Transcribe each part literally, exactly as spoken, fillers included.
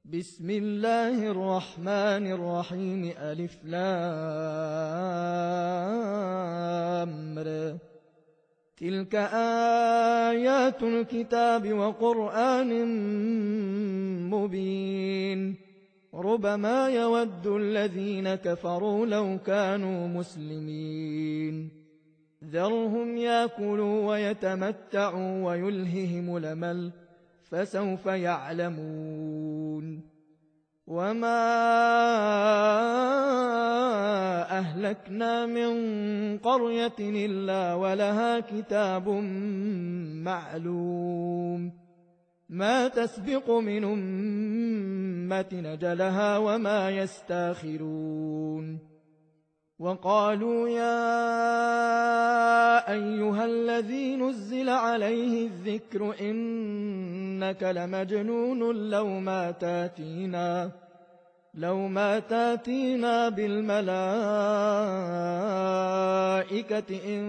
بسم الله الرحمن الرحيم ألف لام ر تلك آيات الكتاب وقرآن مبين ربما يود الذين كفروا لو كانوا مسلمين ذرهم يأكلوا ويتمتعوا ويلههم الأمل فسوف يعلمون وما أهلكنا من قرية إلا ولها كتاب معلوم ما تسبق من أمة أجلها وما يستاخرون وقالوا يا أيها الذي نزل عليه الذكر إنك لمجنون لو ما تاتينا لو ما تاتينا بالملائكة إن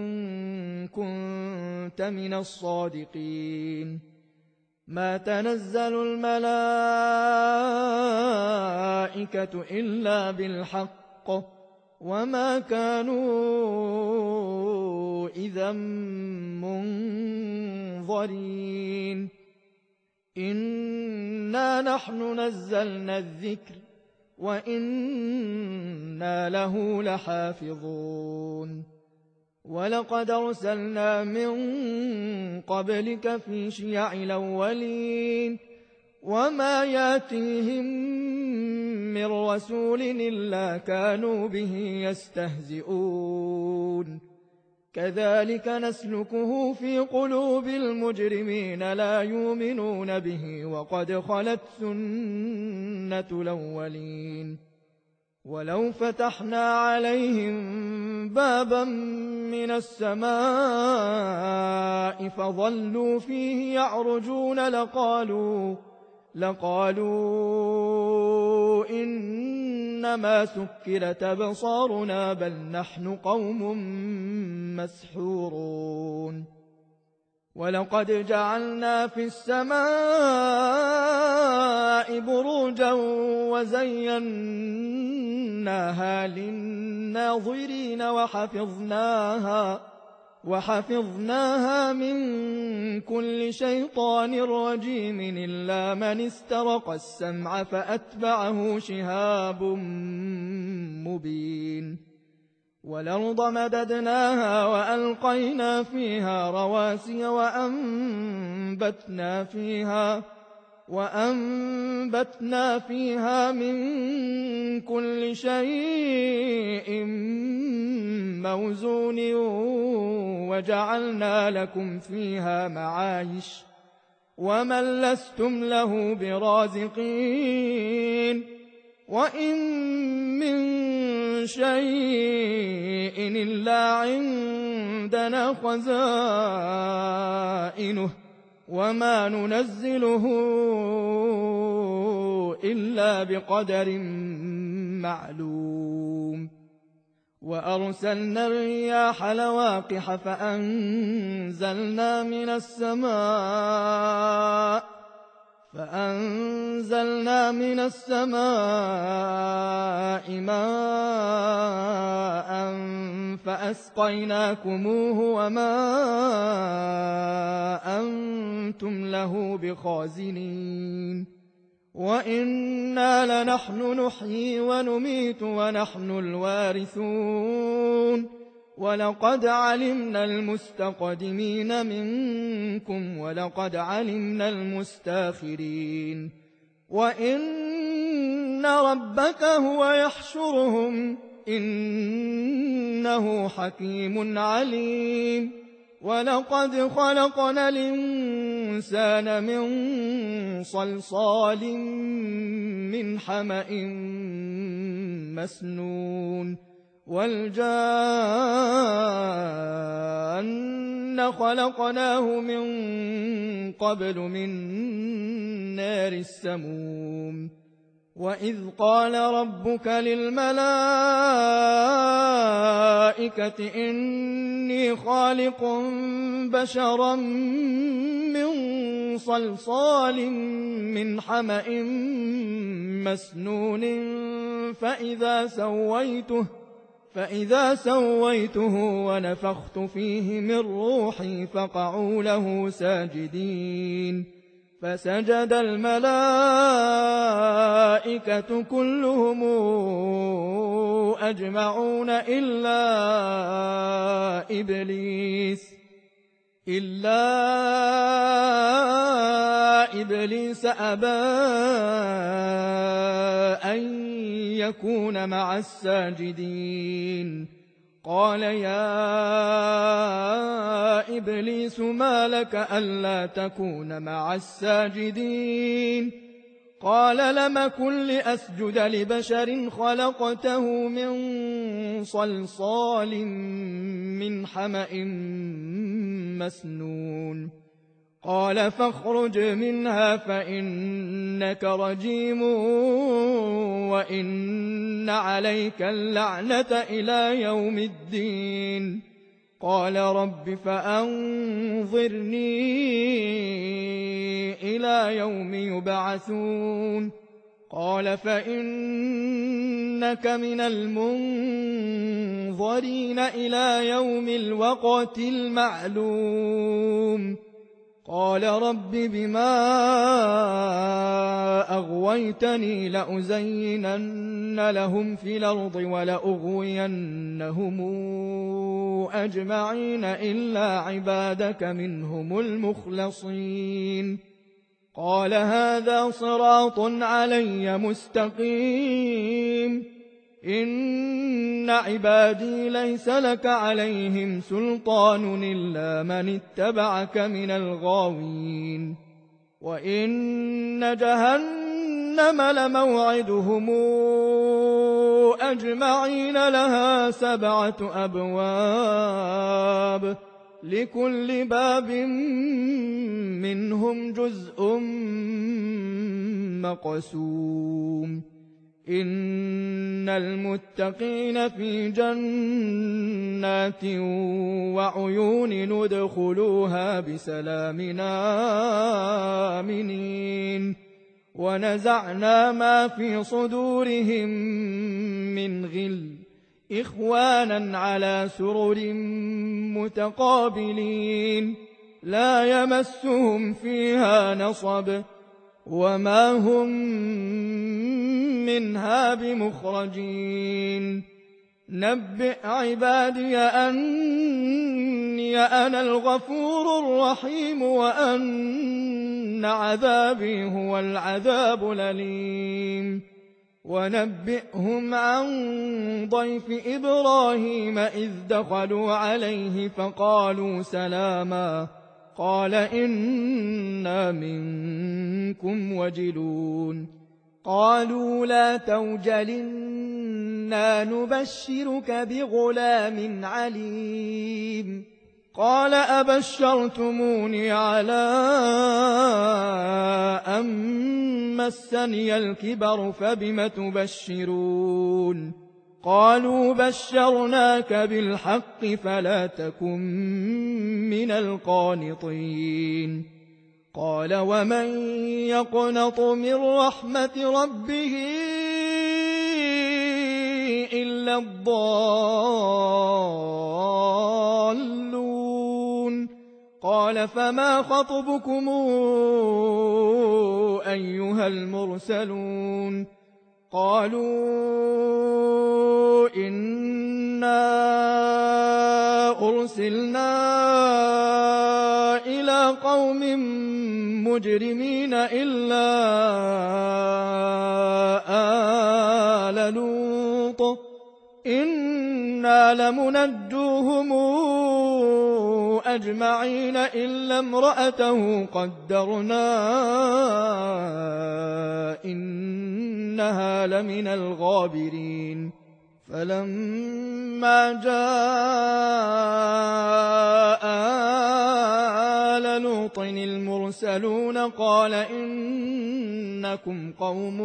كنت من الصادقين ما تنزل الملائكة إلا بالحق وما كانوا إذا منظرين إنا نحن نزلنا الذكر وإنا له لحافظون ولقد أرسلنا من قبلك في شيع الأولين وما ياتيهم من رسول إلا كانوا به يستهزئون كذلك نسلكه في قلوب المجرمين لا يؤمنون به وقد خلت سنة الأولين ولو فتحنا عليهم بابا من السماء فظلوا فيه يعرجون لقالوا لقالوا إنما سكرت أبصارنا بل نحن قوم مسحورون ولقد جعلنا في السماء بروجا وزيناها للناظرين وحفظناها وحفظناها من كل شيطان رجيم إلا من استرق السمع فأتبعه شهاب مبين والأرض مددناها وألقينا فيها رواسي وأنبتنا فيها وأنبتنا فيها من كل شيء موزون وجعلنا لكم فيها معايش ومن لستم له برازقين وإن من شيء إلا عندنا خزائنه وما ننزله إلا بقدر معلوم وأرسلنا الرياح لواقح فأنزلنا من السماء فأنزلنا من السماء ماء فأسقيناكموه وما أنتم له بخازنين وإنا لنحن نحيي ونميت ونحن الوارثون ولقد علمنا المستقدمين منكم ولقد علمنا المستاخرين وإن ربك هو يحشرهم إنه حكيم عليم ولقد خلقنا الإنسان من صلصال من حمأ مسنون والجان خلقناه من قبل من نار السموم وإذ قال ربك للملائكة إني خالق بشرا من صلصال من حمأ مسنون فإذا سويته فإذا سويته ونفخت فيه من روحي فقعوا له ساجدين فسجد الملائكة كلهم أجمعون إلا إبليس إلا إبليس أبى أن يكون مع الساجدين قال يا إبليس ما لك ألا تكون مع الساجدين قال لم كن لأسجد لبشر خلقته من صلصال من حمأ مسنون قال فاخرج منها فإنك رجيم وإن عليك اللعنة إلى يوم الدين قال رب فأنظرني إلى يوم يبعثون قال فإنك من المنظرين إلى يوم الوقت المعلوم قال رب بما أغويتني لأزينن لهم في الأرض ولأغوينهم أجمعين إلا عبادك منهم المخلصين قال هذا صراط علي مستقيم إن عبادي ليس لك عليهم سلطان إلا من اتبعك من الغاوين وإن جهنم لموعدهم أجمعين لها سبعة أبواب لكل باب منهم جزء مقسوم إن المتقين في جنات وعيون ندخلوها بسلام آمنين ونزعنا ما في صدورهم من غل إخوانا على سرر متقابلين لا يمسهم فيها نصب وما هم منها بمخرجين نبئ عبادي أني أنا الغفور الرحيم وأن عذابي هو العذاب الأليم ونبئهم عن ضيف إبراهيم إذ دخلوا عليه فقالوا سلاما قال إنا منكم وجلون قالوا لا توجل إنا نبشرك بغلام عليم قال أبشرتموني على أن مسني الكبر فبم تبشرون قالوا بشرناك بالحق فلا تكن من القانطين قال ومن يقنط من رحمة ربه إلا الضالون قال فما خطبكم أيها المرسلون قالوا إنا أرسلنا إلى قوم مجرمين إلا آل لوط إنا لمنجوهم أجمعين إلا امرأته قدرنا إنها لمن الغابرين فلما جاء آل لوط المرسلون قال إنكم قوم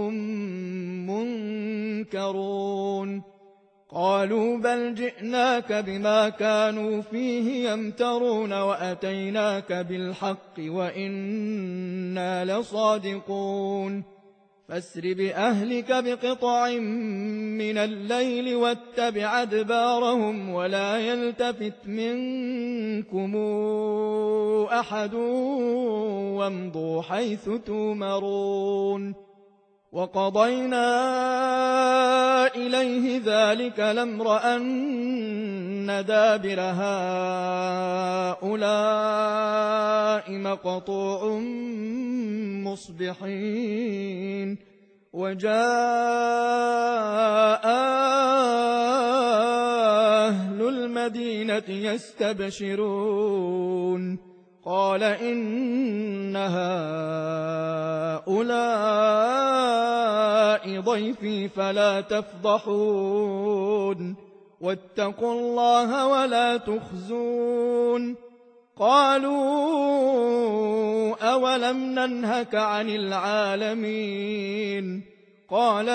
منكرون قالوا بل جئناك بما كانوا فيه يمترون وأتيناك بالحق وإنا لصادقون فاسر بأهلك بقطع من الليل واتبع أدبارهم ولا يلتفت منكم أحد وامضوا حيث تؤمرون وقضينا إليه ذلك الأمر أن دابر هؤلاء مقطوع مصبحين وجاء أهل المدينة يستبشرون قال إن هؤلاء ضيفي فلا تفضحون واتقوا الله ولا تخزون قالوا أولم ننهك عن العالمين قال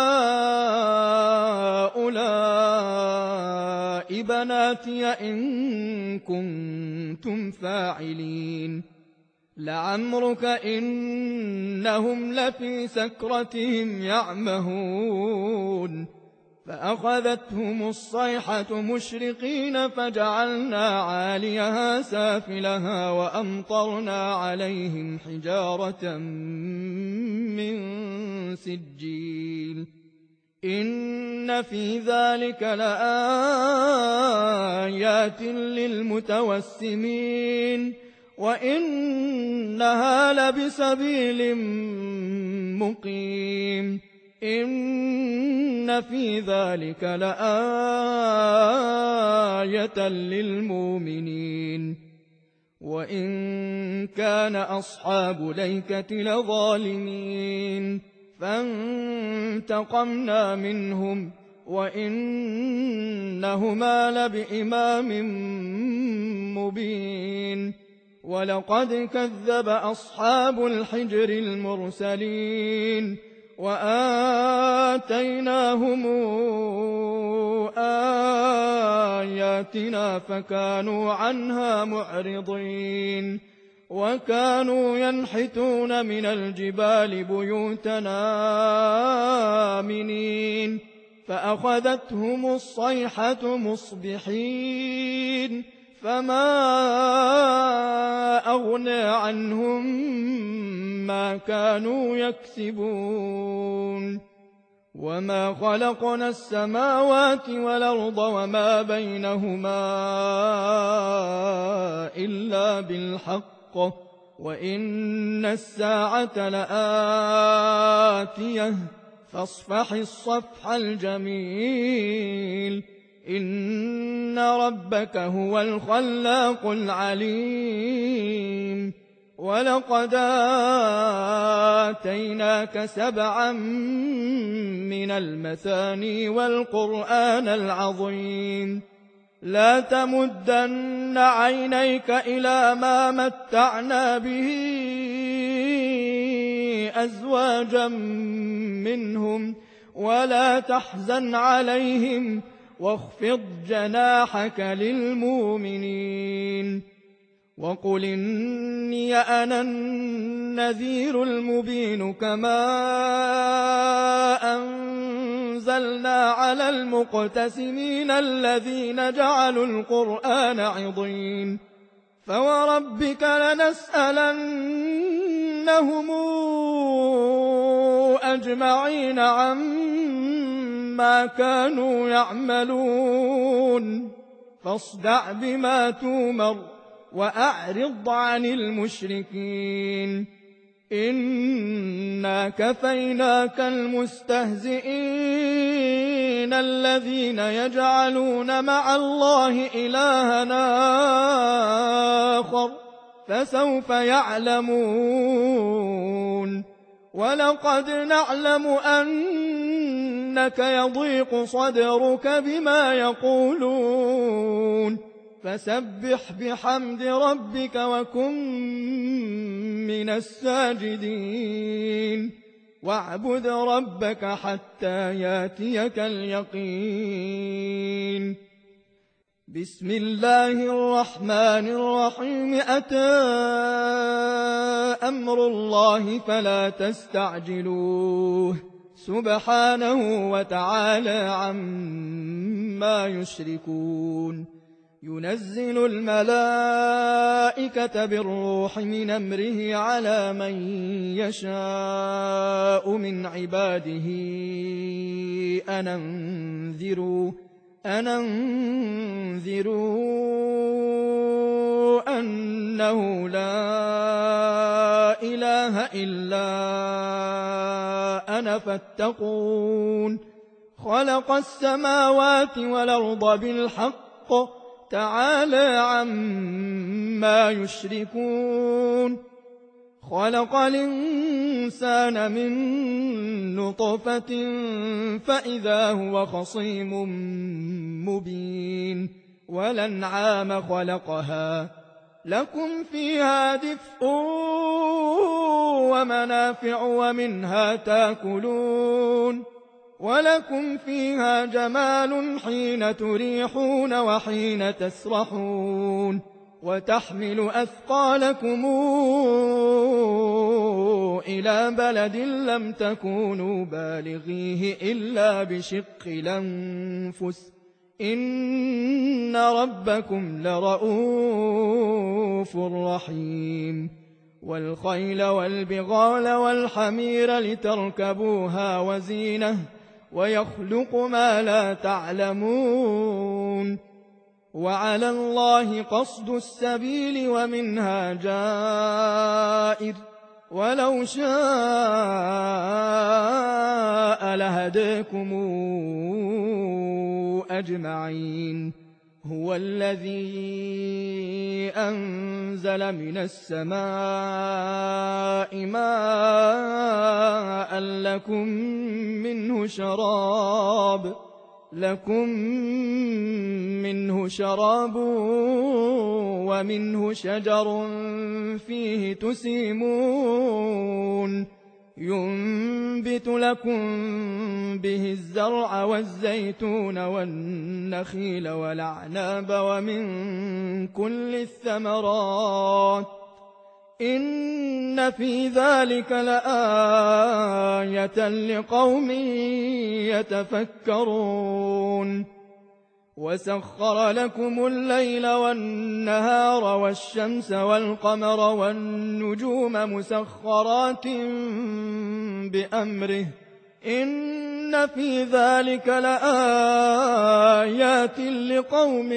هؤلاء بناتي إن كنتم فاعلين لعمرك إنهم لفي سكرتهم يعمهون فأخذتهم الصيحة مشرقين فجعلنا عاليها سافلها وأمطرنا عليهم حجارة من سجيل إن في ذلك لآيات للمتوسمين وإنها لبسبيل مقيم إن في ذلك لآية للمؤمنين وإن كان أصحاب الأيكة لظالمين فانتقمنا منهم وإنهما لبإمام مبين ولقد كذب أصحاب الحجر المرسلين وآتيناهم آياتنا فكانوا عنها معرضين وكانوا ينحتون من الجبال بيوتنا آمنين فأخذتهم الصيحة مصبحين فما أغنى عنهم ما كانوا يكسبون وما خلقنا السماوات والأرض وما بينهما إلا بالحق وإن الساعة لآتية فاصفح الصفح الجميل إن ربك هو الخلاق العليم ولقد آتيناك سبعا من المثاني والقرآن العظيم لا تمدن عينيك إلى ما متعنا به أزواجا منهم ولا تحزن عليهم واخفض جناحك للمؤمنين وقل إني أنا النذير المبين كما أنزلنا على المقتسمين الذين جعلوا القرآن عضين فوربك لنسألنهم أجمعين عما كانوا يعملون فاصدع بما تؤمر وأعرض عن المشركين إنا كفيناك المستهزئين الذين يجعلون مع الله إلهنا آخر فسوف يعلمون ولقد نعلم أنك يضيق صدرك بما يقولون فسبح بحمد ربك وكن من الساجدين واعبد ربك حتى ياتيك اليقين بسم الله الرحمن الرحيم أتى أمر الله فلا تستعجلوه سبحانه وتعالى عما يشركون ينزل الملائكة بالروح من أمره على من يشاء من عباده أن أنذروا أن أنذروا أنه لا إله إلا أنا فاتقون خلق السماوات والأرض بالحق تعالى عما يشركون خلق الإنسان من نطفة فإذا هو خصيم مبين والأنعام خلقها لكم فيها دفء ومنافع ومنها تاكلون ولكم فيها جمال حين تريحون وحين تسرحون وتحمل أثقالكم إلى بلد لم تكونوا بالغيه إلا بشق الأنفس إن ربكم لرؤوف رحيم والخيل والبغال والحمير لتركبوها وزينة ويخلق ما لا تعلمون وعلى الله قصد السبيل ومنها جائر ولو شاء لهداكم أجمعين هو الذي أنزل من السماء ماء لكم منه شراب لكم منه شراب ومنه شجر فيه تسيمون ينبت لكم به الزرع والزيتون والنخيل والأعناب ومن كل الثمرات إن في ذلك لآية لقوم يتفكرون وسخر لكم الليل والنهار والشمس والقمر والنجوم مسخرات بأمره إن في ذلك لآيات لقوم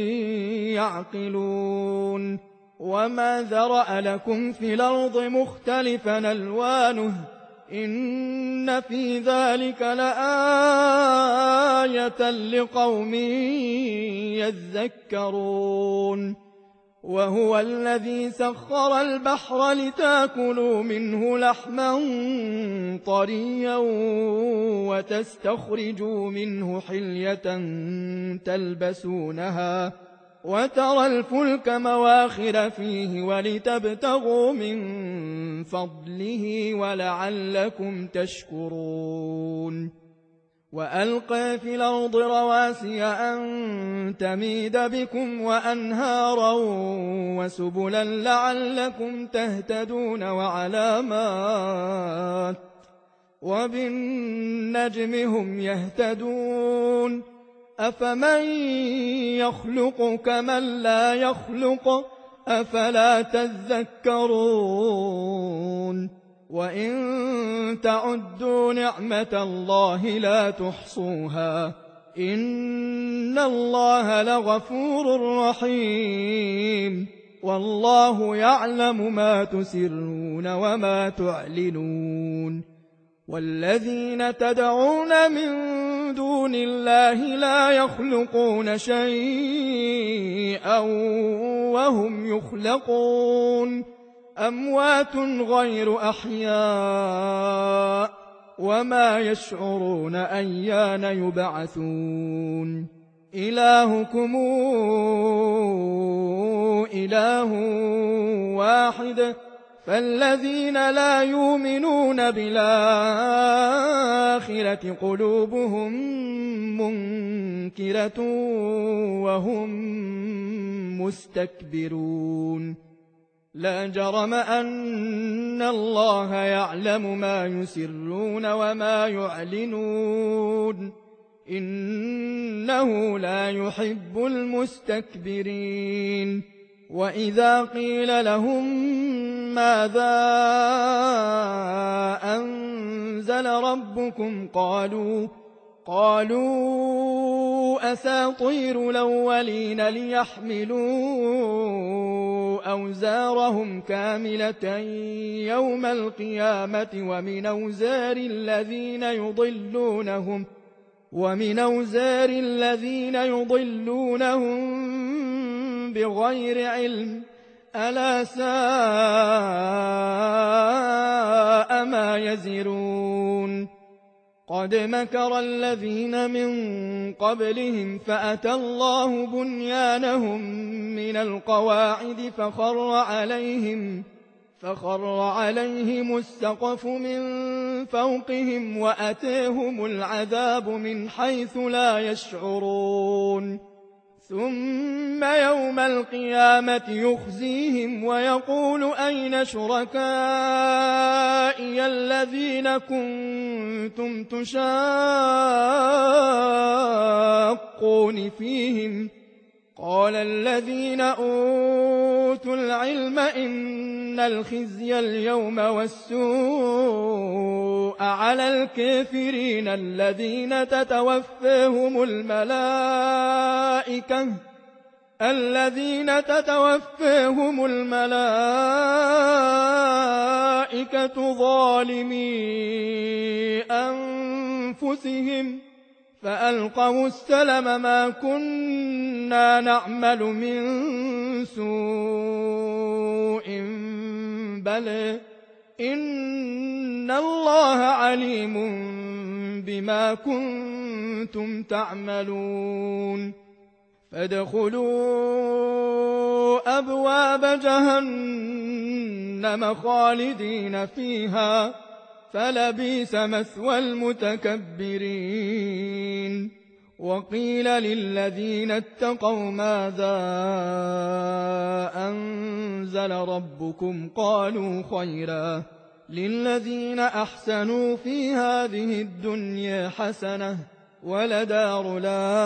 يعقلون وما ذرأ لكم في الأرض مختلفا ألوانه إن في ذلك لآية لقوم يذكرون وهو الذي سخر البحر لتاكلوا منه لحما طريا وتستخرجوا منه حلية تلبسونها وترى الفلك مواخر فيه ولتبتغوا من فضله ولعلكم تشكرون وألقى في الأرض رواسي أن تميد بكم وأنهارا وسبلا لعلكم تهتدون وعلامات وبالنجم هم يهتدون أفمن يخلق كمن لا يخلق أفلا تذكرون وإن تعدوا نعمة الله لا تحصوها إن الله لغفور رحيم والله يعلم ما تسرون وما تعلنون والذين تدعون من دون الله لا يخلقون شيئا وهم يخلقون أموات غير أحياء وما يشعرون أيان يبعثون إلهكم إله واحد فالذين لا يؤمنون بالآخرة الآخرة قلوبهم منكرة وهم مستكبرون لا جرم أن الله يعلم ما يسرون وما يعلنون إنه لا يحب المستكبرين وإذا قيل لهم ماذا أنزل ربكم قالوا قالوا أساطير الأولين ليحملوا أوزارهم كاملة يوم القيامة ومن أوزار الذين يضلونهم ومن أوزار الذين يضلونهم بغير علم ألا ساء ما يزرون قد مكر الذين من قبلهم فأتى الله بنيانهم من القواعد فخر عليهم فخر عليهم السقف من فوقهم وأتيهم العذاب من حيث لا يشعرون ثم يوم القيامة يخزيهم ويقول أين شركائي الذين كنتم تشاقون فيهم قال الذين أوتوا العلم إن الخزي اليوم والسوء على الكافرين الذين تتوفاهم الملائكة الذين تتوفاهم الملائكة ظالمي أنفسهم فألقوا السلم ما كنا نعمل من سوء بلى إن الله عليم بما كنتم تعملون فادخلوا أبواب جهنم خالدين فيها فلبئس مثوى المتكبرين وقيل للذين اتقوا ماذا أنزل ربكم قالوا خيرا للذين أحسنوا في هذه الدنيا حسنة ولدار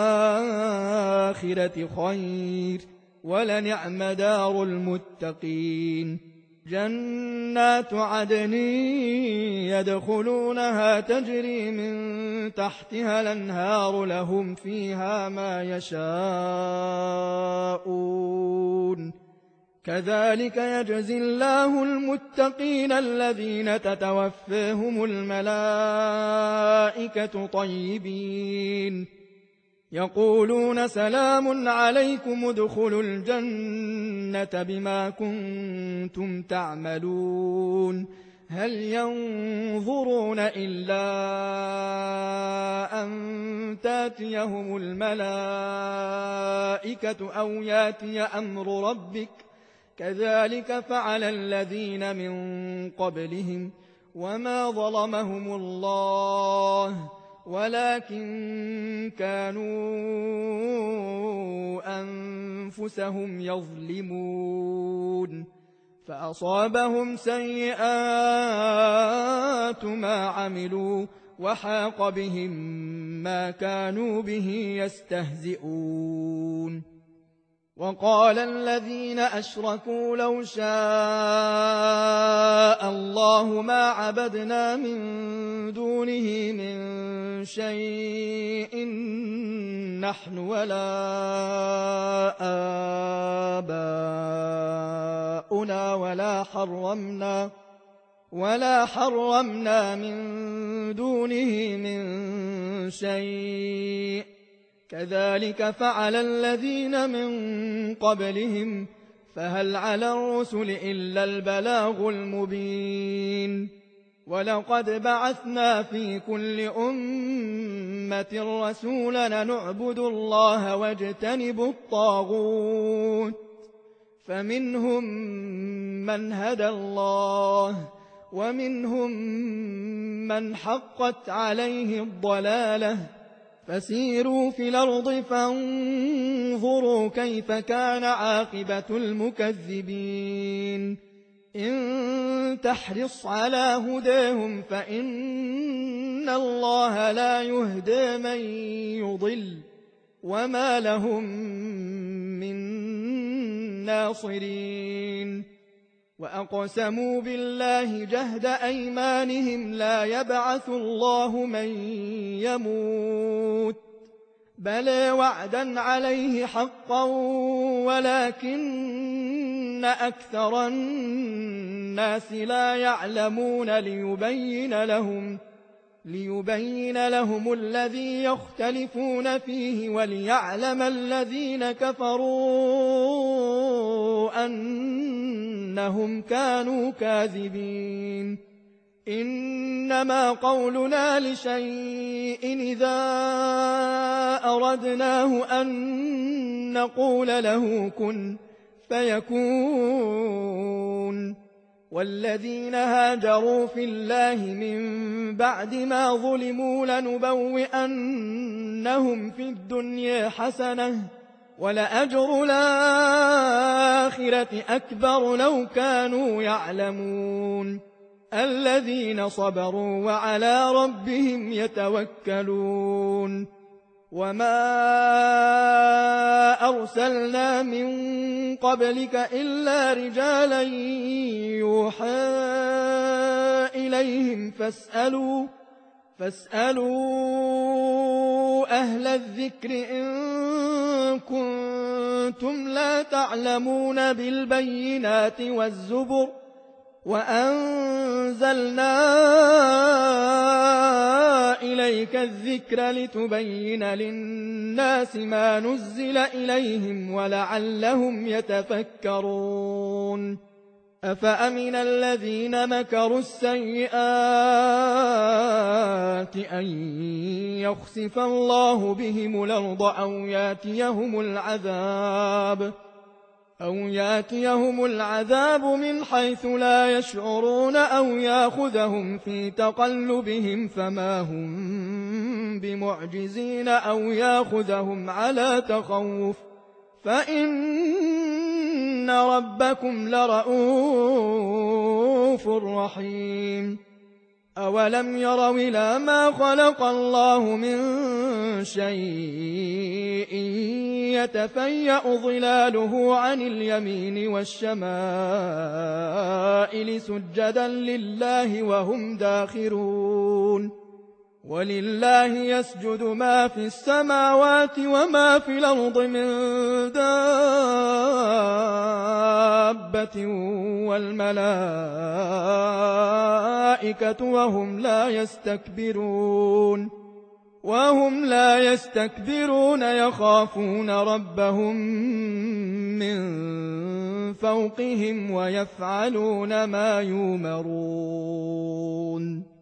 الآخرة خير ولنعم دار المتقين جنات عدن يدخلونها تجري من تحتها الأنهار لهم فيها ما يشاءون كذلك يجزي الله المتقين الذين تتوفاهم الملائكة طيبين يقولون سلام عليكم ادخلوا الجنة بما كنتم تعملون هل ينظرون إلا أن تاتيهم الملائكة أو ياتي أمر ربك كذلك فعل الذين من قبلهم وما ظلمهم الله ولكن كانوا أنفسهم يظلمون فأصابهم سيئات ما عملوا وحاق بهم ما كانوا به يستهزئون وقال الذين أشركوا لو شاء الله ما عبدنا من دونه من شيء نحن ولا آباؤنا ولا حرمنا ولا حرمنا من دونه من شيء كذلك فعل الذين من قبلهم فهل على الرسل إلا البلاغ المبين ولقد بعثنا في كل أمة رسولا نعبد الله واجتنب الطاغوت فمنهم من هدى الله ومنهم من حقت عليه الضلالة فسيروا في الأرض فانظروا كيف كان عاقبة المكذبين إن تحرص على هداهم فإن الله لا يهدي من يضل وما لهم من ناصرين وأقسموا بالله جهد أيمانهم لا يبعث الله من يموت بلى وعدا عليه حقا ولكن أكثر الناس لا يعلمون ليبين لهم ليبين لهم الذي يختلفون فيه وليعلم الذين كفروا أنهم كانوا كاذبين إنما قولنا لشيء إذا أردناه أن نقول له كن فيكون والذين هاجروا في الله من بعد ما ظلموا لنبوئنهم في الدنيا حسنة ولأجر الآخرة أكبر لو كانوا يعلمون الذين صبروا وعلى ربهم يتوكلون وما أرسلنا من قبلك إلا رجالا يوحى إليهم فاسألوا فاسألوا أهل الذكر إن كنتم لا تعلمون بالبينات والزبر وأنزلنا إليك الذكر لتبين للناس ما نزل إليهم ولعلهم يتفكرون أفأمن الذين مكروا السيئات أن يخسف الله بهم الأرض أو ياتيهم العذاب أو ياتيهم العذاب من حيث لا يشعرون أو ياخذهم في تقلبهم فما هم بمعجزين أو ياخذهم على تخوف فإن ربكم لرءوف رحيم أولم يروا إلى ما خلق الله من شيء يتفيأ ظلاله عن اليمين والشمائل سجدا لله وهم داخرون ولله يسجد ما في السماوات وما في الأرض من دابة والملائكة وهم لا يستكبرون وهم لا يستكبرون يخافون ربهم من فوقهم ويفعلون ما يؤمرون.